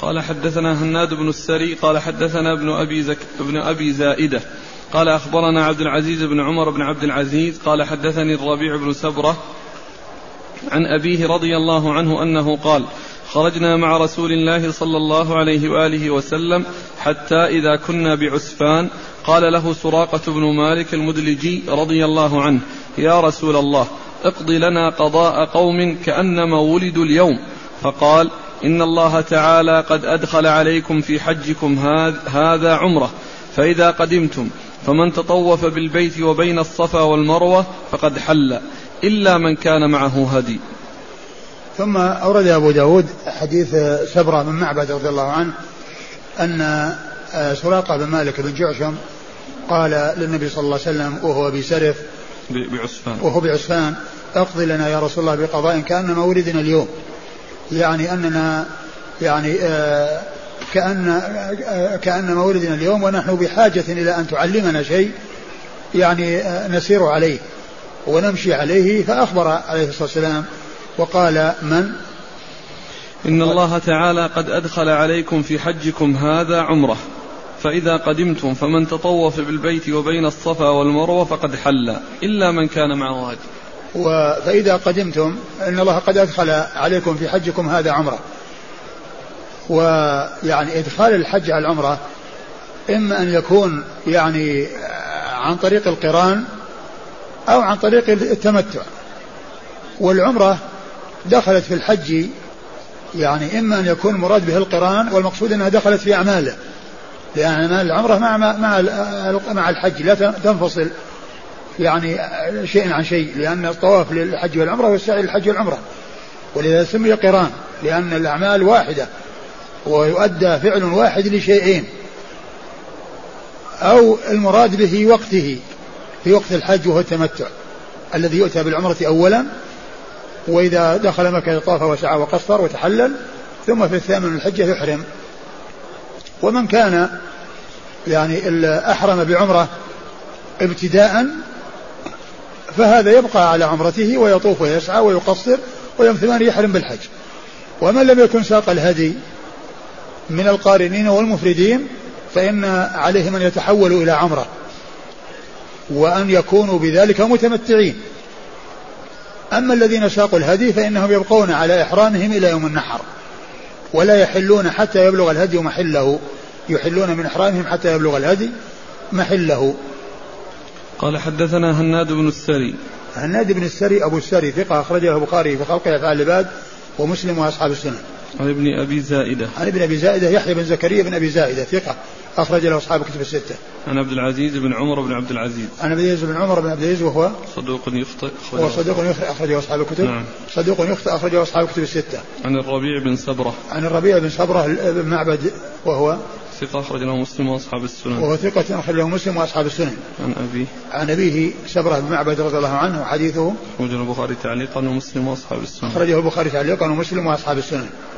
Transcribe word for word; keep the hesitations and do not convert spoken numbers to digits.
قال حدثنا هناد بن السري قال حدثنا ابن أبي, زك ابن أبي زائدة قال أخبرنا عبد العزيز بن عمر بن عبد العزيز قال حدثني الربيع بن سبرة عن أبيه رضي الله عنه أنه قال خرجنا مع رسول الله صلى الله عليه وآله وسلم حتى إذا كنا بعسفان قال له سراقة بن مالك المدلجي رضي الله عنه يا رسول الله اقض لنا قضاء قوم كأنما ولدوا اليوم. فقال إن الله تعالى قد أدخل عليكم في حجكم هذا عمره، فإذا قدمتم فمن تطوف بالبيت وبين الصفا والمروة فقد حل إلا من كان معه هدي. ثم أورد أبو داود حديث سبرة من معبد رضي الله عنه أن سراقة بن مالك بن جعشم قال للنبي صلى الله عليه وسلم وهو بسرف بعسفان وهو بعسفان اقضي لنا يا رسول الله بقضاء كأنما ولدنا اليوم، يعني أننا يعني آه كأن آه كأنما ولدنا اليوم ونحن بحاجة إلى أن تعلمنا شيء يعني آه نسير عليه ونمشي عليه. فأخبر عليه الصلاة والسلام وقال من إن الله تعالى قد أدخل عليكم في حجكم هذا عمره، فإذا قدمتم فمن تطوف بالبيت وبين الصفا والمروة فقد حل إلا من كان معه هدي. فإذا قدمتم إن الله قد أدخل عليكم في حجكم هذا عمره، ويعني إدخال الحج على العمرة إما أن يكون يعني عن طريق القران أو عن طريق التمتع، والعمرة دخلت في الحج يعني إما أن يكون مراد به القران والمقصود أنها دخلت في أعماله، لأن أعمال العمرة مع مع مع الحج لا تنفصل يعني شيء عن شيء، لأن الطواف للحج والعمرة والسعي للحج والعمرة، ولذا سمي قران لأن الأعمال واحدة ويؤدى فعل واحد لشيئين، أو المراد به وقته في وقت الحج وهو التمتع الذي يؤتى بالعمرة أولا، وإذا دخل مكة طاف وسعى وقصر وتحلل، ثم في الثامن من الحجة يحرم. ومن كان يعني أحرم بعمرة ابتداء فهذا يبقى على عمرته ويطوف ويسعى ويقصر ويوم ثمان يحرم بالحج. ومن لم يكن ساق الهدي من القارنين والمفردين فإن عليهم أن يتحولوا إلى عمرة وأن يكونوا بذلك متمتعين. أما الذين ساقوا الهدي فإنهم يبقون على إحرامهم إلى يوم النحر ولا يحلون حتى يبلغ الهدي محله، يحلون من إحرامهم حتى يبلغ الهدي محله. قال حدثنا هناد بن السري. هناد بن السري أبو السري ثقة أخرجه البخاري في خلق أفعال العباد ومسلم وأصحاب السنن. عن ابن أبي زائدة. عن ابن أبي زائدة يحيى بن زكريا بن أبي زائدة ثقة أخرج له أصحاب كتب الستة. عن عبد العزيز بن عمر بن عبد العزيز. عن عبد العزيز بن عمر بن عبد العزيز وهو صدوق يخطئ. هو صدوق يخطئ أخرجه أصحاب الكتب. نعم. صدوق يخطئ أخرجه أصحاب كتب الستة. عن الربيع بن سبرة. عن الربيع بن سبرة بن معبد وهو ثقة أخرج له مسلم وأصحاب السنن. وهو ثقة أخرج له مسلم وأصحاب السنن. عن أبيه. عن أبيه سبرة بن معبد رضي الله عنه وحديثه أخرجه البخاري تعليقا ومسلم وأصحاب السنن. أخرجه البخاري تعليقا ومسلم وأصحاب السنن.